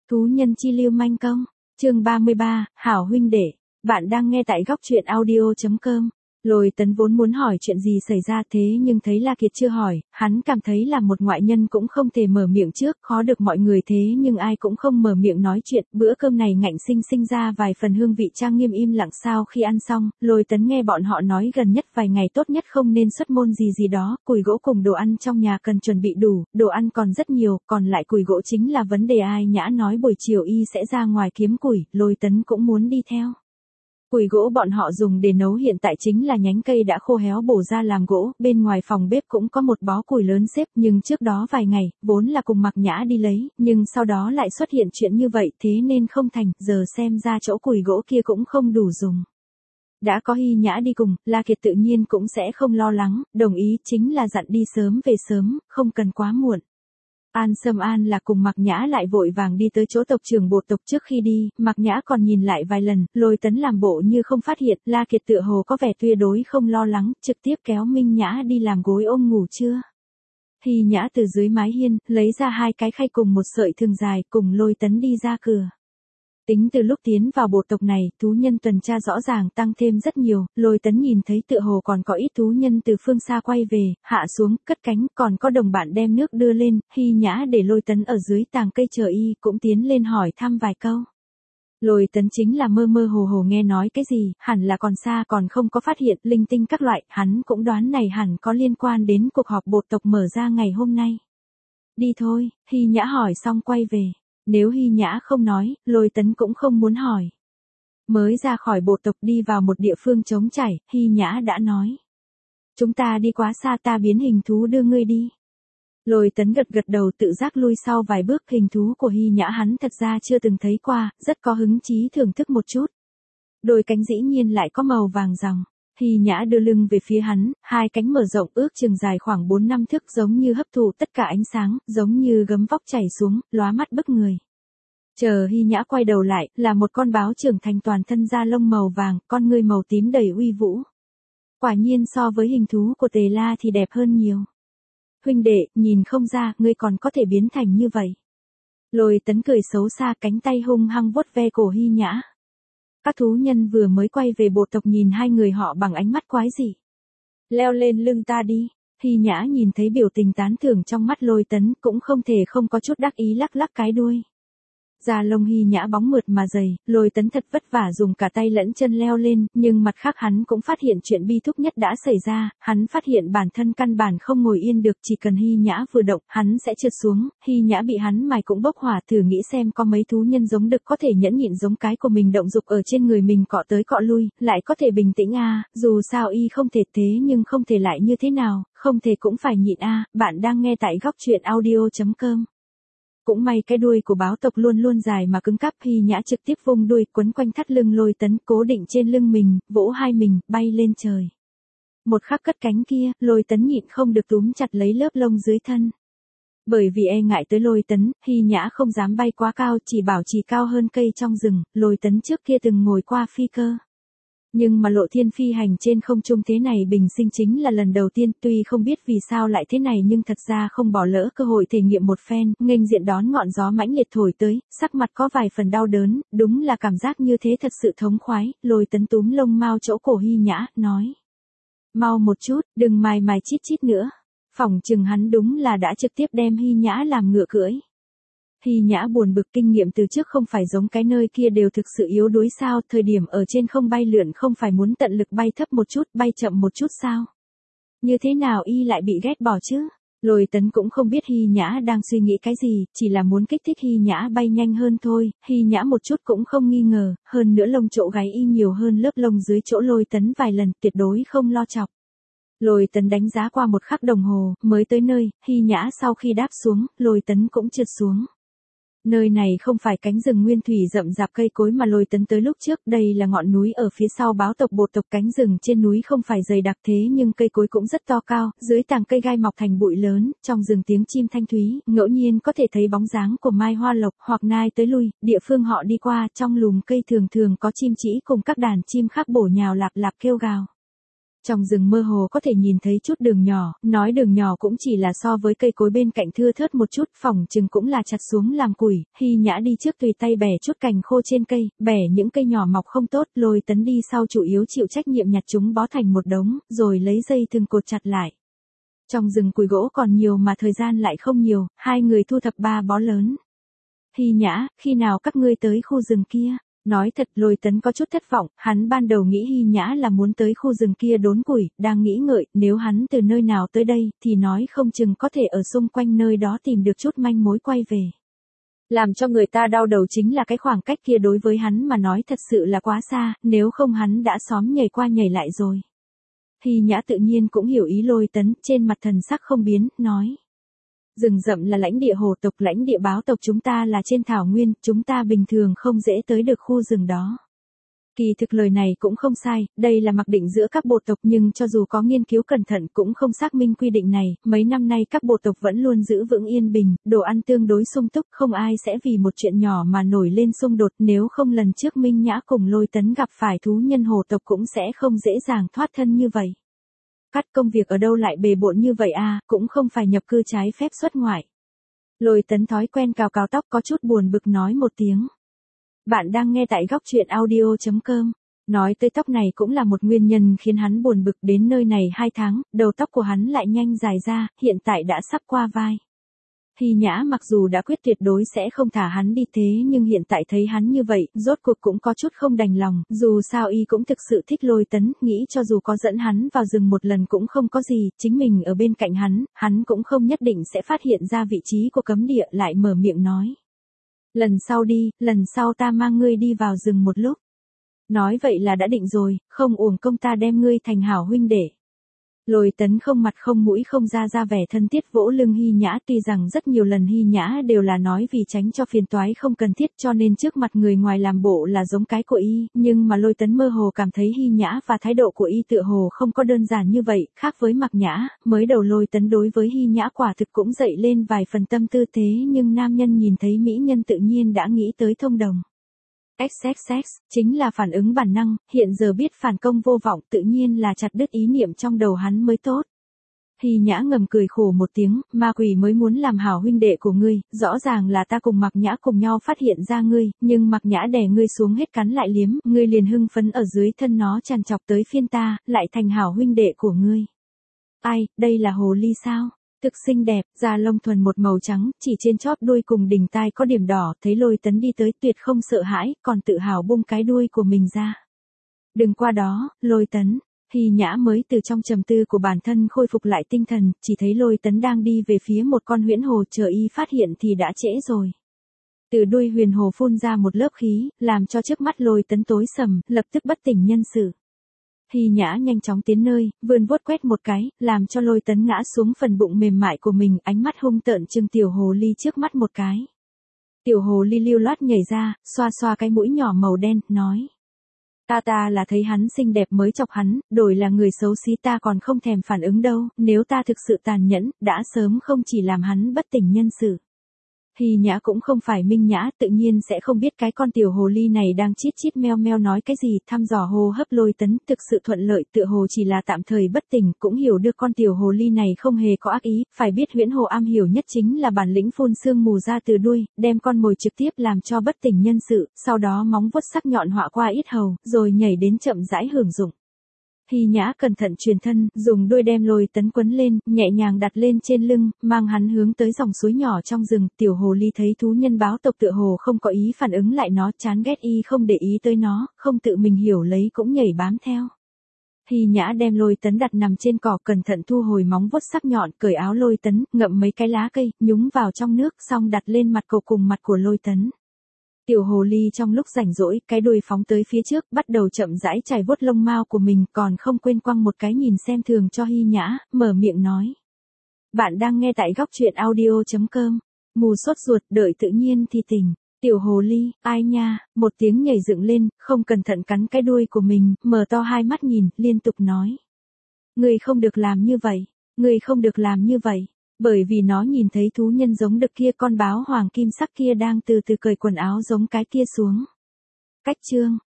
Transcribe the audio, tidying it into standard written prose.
Thú nhân chi lưu manh công, chương 33, hảo huynh đệ, bạn đang nghe tại góc truyện audio.com. Lôi Tấn vốn muốn hỏi chuyện gì xảy ra thế nhưng thấy La Kiệt chưa hỏi, hắn cảm thấy là một ngoại nhân cũng không thể mở miệng trước, khó được mọi người thế nhưng ai cũng không mở miệng nói chuyện, bữa cơm này ngạnh sinh ra vài phần hương vị trang nghiêm im lặng. Sau khi ăn xong, Lôi Tấn nghe bọn họ nói gần nhất vài ngày tốt nhất không nên xuất môn gì đó, củi gỗ cùng đồ ăn trong nhà cần chuẩn bị đủ, đồ ăn còn rất nhiều, còn lại củi gỗ chính là vấn đề. Ai Nhã nói buổi chiều y sẽ ra ngoài kiếm củi, Lôi Tấn cũng muốn đi theo. Củi gỗ bọn họ dùng để nấu hiện tại chính là nhánh cây đã khô héo bổ ra làm gỗ, bên ngoài phòng bếp cũng có một bó củi lớn xếp, nhưng trước đó vài ngày, vốn là cùng Mạc Nhã đi lấy, nhưng sau đó lại xuất hiện chuyện như vậy thế nên không thành, giờ xem ra chỗ củi gỗ kia cũng không đủ dùng. Đã có Hy Nhã đi cùng, La Kiệt tự nhiên cũng sẽ không lo lắng, đồng ý chính là dặn đi sớm về sớm, không cần quá muộn. An Sâm An là cùng Mạc Nhã lại vội vàng đi tới chỗ tộc trưởng bộ tộc. Trước khi đi, Mạc Nhã còn nhìn lại vài lần, Lôi Tấn làm bộ như không phát hiện, La Kiệt tựa hồ có vẻ tuyệt đối không lo lắng, trực tiếp kéo Minh Nhã đi làm gối ôm ngủ trưa. Hy Nhã từ dưới mái hiên, lấy ra hai cái khay cùng một sợi thừng dài, cùng Lôi Tấn đi ra cửa. Tính từ lúc tiến vào bộ tộc này, thú nhân tuần tra rõ ràng tăng thêm rất nhiều, Lôi Tấn nhìn thấy tựa hồ còn có ít thú nhân từ phương xa quay về, hạ xuống, cất cánh, còn có đồng bạn đem nước đưa lên, Hy Nhã để Lôi Tấn ở dưới tàng cây chờ y, cũng tiến lên hỏi thăm vài câu. Lôi Tấn chính là mơ hồ nghe nói cái gì, hẳn là còn xa còn không có phát hiện, linh tinh các loại, hắn cũng đoán này hẳn có liên quan đến cuộc họp bộ tộc mở ra ngày hôm nay. Đi thôi, Hy Nhã hỏi xong quay về. Nếu Hy Nhã không nói, Lôi Tấn cũng không muốn hỏi. Mới ra khỏi bộ tộc đi vào một địa phương trống trải, Hy Nhã đã nói. Chúng ta đi quá xa, ta biến hình thú đưa ngươi đi. Lôi Tấn gật đầu tự giác lui sau vài bước. Hình thú của Hy Nhã hắn thật ra chưa từng thấy qua, rất có hứng chí thưởng thức một chút. Đôi cánh dĩ nhiên lại có màu vàng ròng. Hy Nhã đưa lưng về phía hắn, hai cánh mở rộng ước chừng dài khoảng 4-5 thước giống như hấp thụ tất cả ánh sáng, giống như gấm vóc chảy xuống, lóa mắt bức người. Chờ Hy Nhã quay đầu lại, là một con báo trưởng thành toàn thân da lông màu vàng, con ngươi màu tím đầy uy vũ. Quả nhiên so với hình thú của Tề La thì đẹp hơn nhiều. Huynh đệ, nhìn không ra, ngươi còn có thể biến thành như vậy. Lôi Tấn cười xấu xa, cánh tay hung hăng vuốt ve cổ Hy Nhã. Các thú nhân vừa mới quay về bộ tộc nhìn hai người họ bằng ánh mắt quái dị. Leo lên lưng ta đi. Hy Nhã nhìn thấy biểu tình tán thưởng trong mắt Lôi Tấn, cũng không thể không có chút đắc ý lắc cái đuôi. Da lông Hy Nhã bóng mượt mà dày, Lôi Tấn thật vất vả dùng cả tay lẫn chân leo lên, nhưng mặt khác hắn cũng phát hiện chuyện bi thúc nhất đã xảy ra, hắn phát hiện bản thân căn bản không ngồi yên được, chỉ cần Hy Nhã vừa động, hắn sẽ trượt xuống. Hy Nhã bị hắn mài cũng bốc hỏa, thử nghĩ xem có mấy thú nhân giống đực có thể nhẫn nhịn giống cái của mình động dục ở trên người mình cọ tới cọ lui, lại có thể bình tĩnh dù sao y không thể thế nhưng không thể lại như thế nào, không thể cũng phải nhịn bạn đang nghe tại góc truyện audio.com. Cũng may cái đuôi của báo tộc luôn dài mà cứng cáp. Hy Nhã trực tiếp vung đuôi quấn quanh thắt lưng Lôi Tấn, cố định trên lưng mình, vỗ hai mình, bay lên trời. Một khắc cất cánh kia, Lôi Tấn nhịn không được túm chặt lấy lớp lông dưới thân. Bởi vì e ngại tới Lôi Tấn, Hy Nhã không dám bay quá cao, chỉ bảo trì cao hơn cây trong rừng. Lôi Tấn trước kia từng ngồi qua phi cơ. Nhưng mà lộ thiên phi hành trên không trung thế này bình sinh chính là lần đầu tiên, tuy không biết vì sao lại thế này nhưng thật ra không bỏ lỡ cơ hội thể nghiệm một phen, nghênh diện đón ngọn gió mãnh liệt thổi tới, sắc mặt có vài phần đau đớn, đúng là cảm giác như thế thật sự thống khoái. Lôi Tấn túm lông mao chỗ cổ Hy Nhã, nói. Mau một chút, đừng mài chít nữa. Phỏng chừng hắn đúng là đã trực tiếp đem Hy Nhã làm ngựa cưỡi. Hy Nhã buồn bực, kinh nghiệm từ trước không phải giống cái nơi kia đều thực sự yếu đuối sao, thời điểm ở trên không bay lượn không phải muốn tận lực bay thấp một chút, bay chậm một chút sao? Như thế nào y lại bị ghét bỏ chứ? Lôi Tấn cũng không biết Hy Nhã đang suy nghĩ cái gì, chỉ là muốn kích thích Hy Nhã bay nhanh hơn thôi. Hy Nhã một chút cũng không nghi ngờ, hơn nữa lông chỗ gáy y nhiều hơn lớp lông dưới chỗ Lôi Tấn vài lần, tuyệt đối không lo chọc. Lôi Tấn đánh giá qua một khắc đồng hồ, mới tới nơi. Hy Nhã sau khi đáp xuống, Lôi Tấn cũng trượt xuống. Nơi này không phải cánh rừng nguyên thủy rậm rạp cây cối mà Lôi Tấn tới lúc trước, đây là ngọn núi ở phía sau báo tộc bộ tộc. Cánh rừng trên núi không phải dày đặc thế nhưng cây cối cũng rất to cao, dưới tàng cây gai mọc thành bụi lớn, trong rừng tiếng chim thanh thúy, ngẫu nhiên có thể thấy bóng dáng của mai hoa lộc hoặc nai tới lui. Địa phương họ đi qua, trong lùm cây thường có chim chỉ cùng các đàn chim khác bổ nhào lạp kêu gào. Trong rừng mơ hồ có thể nhìn thấy chút đường nhỏ, nói đường nhỏ cũng chỉ là so với cây cối bên cạnh thưa thớt một chút, phỏng chừng cũng là chặt xuống làm củi. Hy Nhã đi trước tùy tay bẻ chút cành khô trên cây, bẻ những cây nhỏ mọc không tốt, Lôi Tấn đi sau chủ yếu chịu trách nhiệm nhặt chúng bó thành một đống, rồi lấy dây thừng cột chặt lại. Trong rừng củi gỗ còn nhiều mà thời gian lại không nhiều, hai người thu thập 3 bó lớn. Hy Nhã, khi nào các ngươi tới khu rừng kia? Nói thật, Lôi Tấn có chút thất vọng, hắn ban đầu nghĩ Hy Nhã là muốn tới khu rừng kia đốn củi, đang nghĩ ngợi, nếu hắn từ nơi nào tới đây, thì nói không chừng có thể ở xung quanh nơi đó tìm được chút manh mối quay về. Làm cho người ta đau đầu chính là cái khoảng cách kia đối với hắn mà nói thật sự là quá xa, nếu không hắn đã xóm nhảy qua nhảy lại rồi. Hy Nhã tự nhiên cũng hiểu ý Lôi Tấn, trên mặt thần sắc không biến, nói. Rừng rậm là lãnh địa hồ tộc, lãnh địa báo tộc chúng ta là trên thảo nguyên, chúng ta bình thường không dễ tới được khu rừng đó. Kỳ thực lời này cũng không sai, đây là mặc định giữa các bộ tộc nhưng cho dù có nghiên cứu cẩn thận cũng không xác minh quy định này, mấy năm nay các bộ tộc vẫn luôn giữ vững yên bình, đồ ăn tương đối sung túc, không ai sẽ vì một chuyện nhỏ mà nổi lên xung đột, nếu không lần trước Minh Nhã cùng Lôi Tấn gặp phải thú nhân hồ tộc cũng sẽ không dễ dàng thoát thân như vậy. Cắt công việc ở đâu lại bề bộn như vậy à, cũng không phải nhập cư trái phép xuất ngoại. Lôi Tấn thói quen cào cào tóc có chút buồn bực nói một tiếng. Bạn đang nghe tại góc truyện audio.com. Nói tới tóc này cũng là một nguyên nhân khiến hắn buồn bực, đến nơi này 2 tháng, đầu tóc của hắn lại nhanh dài ra, hiện tại đã sắp qua vai. Hy Nhã mặc dù đã quyết tuyệt đối sẽ không thả hắn đi thế nhưng hiện tại thấy hắn như vậy, rốt cuộc cũng có chút không đành lòng, dù sao y cũng thực sự thích Lôi Tấn, nghĩ cho dù có dẫn hắn vào rừng một lần cũng không có gì, chính mình ở bên cạnh hắn cũng không nhất định sẽ phát hiện ra vị trí của cấm địa, lại mở miệng nói. Lần sau đi, lần sau ta mang ngươi đi vào rừng một lúc. Nói vậy là đã định rồi, không uổng công ta đem ngươi thành hảo huynh đệ. Lôi Tấn không mặt không mũi không ra vẻ thân thiết vỗ lưng Hy Nhã, tuy rằng rất nhiều lần Hy Nhã đều là nói vì tránh cho phiền toái không cần thiết cho nên trước mặt người ngoài làm bộ là giống cái của y, nhưng mà Lôi Tấn mơ hồ cảm thấy Hy Nhã và thái độ của y tựa hồ không có đơn giản như vậy, khác với Mạc Nhã, mới đầu Lôi Tấn đối với Hy Nhã quả thực cũng dậy lên vài phần tâm tư thế nhưng nam nhân nhìn thấy mỹ nhân tự nhiên đã nghĩ tới thông đồng. XXX, chính là phản ứng bản năng, hiện giờ biết phản công vô vọng tự nhiên là chặt đứt ý niệm trong đầu hắn mới tốt. Hy Nhã ngầm cười khổ một tiếng, ma quỷ mới muốn làm hảo huynh đệ của ngươi, rõ ràng là ta cùng Mạc Nhã cùng nhau phát hiện ra ngươi, nhưng Mạc Nhã đè ngươi xuống hết cắn lại liếm, ngươi liền hưng phấn ở dưới thân nó tràn chọc tới phiên ta, lại thành hảo huynh đệ của ngươi. Ai, đây là hồ ly sao? Thực xinh đẹp, da lông thuần một màu trắng, chỉ trên chóp đuôi cùng đỉnh tai có điểm đỏ, thấy Lôi Tấn đi tới tuyệt không sợ hãi, còn tự hào bung cái đuôi của mình ra. Đừng qua đó, Lôi Tấn. Hy Nhã mới từ trong trầm tư của bản thân khôi phục lại tinh thần, chỉ thấy Lôi Tấn đang đi về phía một con huyễn hồ, chờ y phát hiện thì đã trễ rồi. Từ đuôi huyền hồ phun ra một lớp khí, làm cho trước mắt Lôi Tấn tối sầm, lập tức bất tỉnh nhân sự. Hy Nhã nhanh chóng tiến nơi, vươn vuốt quét một cái, làm cho Lôi Tấn ngã xuống phần bụng mềm mại của mình, ánh mắt hung tợn trừng tiểu hồ ly trước mắt một cái. Tiểu hồ ly lưu loát nhảy ra, xoa xoa cái mũi nhỏ màu đen, nói. Ta là thấy hắn xinh đẹp mới chọc hắn, đổi là người xấu xí ta còn không thèm phản ứng đâu, nếu ta thực sự tàn nhẫn, đã sớm không chỉ làm hắn bất tỉnh nhân sự. Hy Nhã cũng không phải Minh Nhã, tự nhiên sẽ không biết cái con tiểu hồ ly này đang chít chít meo meo nói cái gì, thăm dò hô hấp Lôi Tấn, thực sự thuận lợi, tựa hồ chỉ là tạm thời bất tỉnh, cũng hiểu được con tiểu hồ ly này không hề có ác ý, phải biết huyễn hồ am hiểu nhất chính là bản lĩnh phun sương mù ra từ đuôi, đem con mồi trực tiếp làm cho bất tỉnh nhân sự, sau đó móng vuốt sắc nhọn họa qua yết hầu, rồi nhảy đến chậm rãi hưởng dụng. Hy Nhã cẩn thận truyền thân, dùng đuôi đem Lôi Tấn quấn lên, nhẹ nhàng đặt lên trên lưng, mang hắn hướng tới dòng suối nhỏ trong rừng, tiểu hồ ly thấy thú nhân báo tộc tựa hồ không có ý phản ứng lại nó, chán ghét y không để ý tới nó, không tự mình hiểu lấy cũng nhảy bám theo. Hy Nhã đem Lôi Tấn đặt nằm trên cỏ, cẩn thận thu hồi móng vuốt sắc nhọn, cởi áo Lôi Tấn, ngậm mấy cái lá cây, nhúng vào trong nước, xong đặt lên mặt cậu cùng mặt của Lôi Tấn. Tiểu hồ ly trong lúc rảnh rỗi, cái đuôi phóng tới phía trước, bắt đầu chậm rãi chải vuốt lông mao của mình, còn không quên quăng một cái nhìn xem thường cho Hy Nhã, mở miệng nói. Bạn đang nghe tại góc truyện audio.com. Mù sốt ruột, đợi tự nhiên thì tỉnh. Tiểu hồ ly, ai nha, một tiếng nhảy dựng lên, không cẩn thận cắn cái đuôi của mình, mở to hai mắt nhìn, liên tục nói. Ngươi không được làm như vậy, ngươi không được làm như vậy. Bởi vì nó nhìn thấy thú nhân giống đực kia, con báo hoàng kim sắc kia đang từ từ cởi quần áo giống cái kia xuống. Cách chương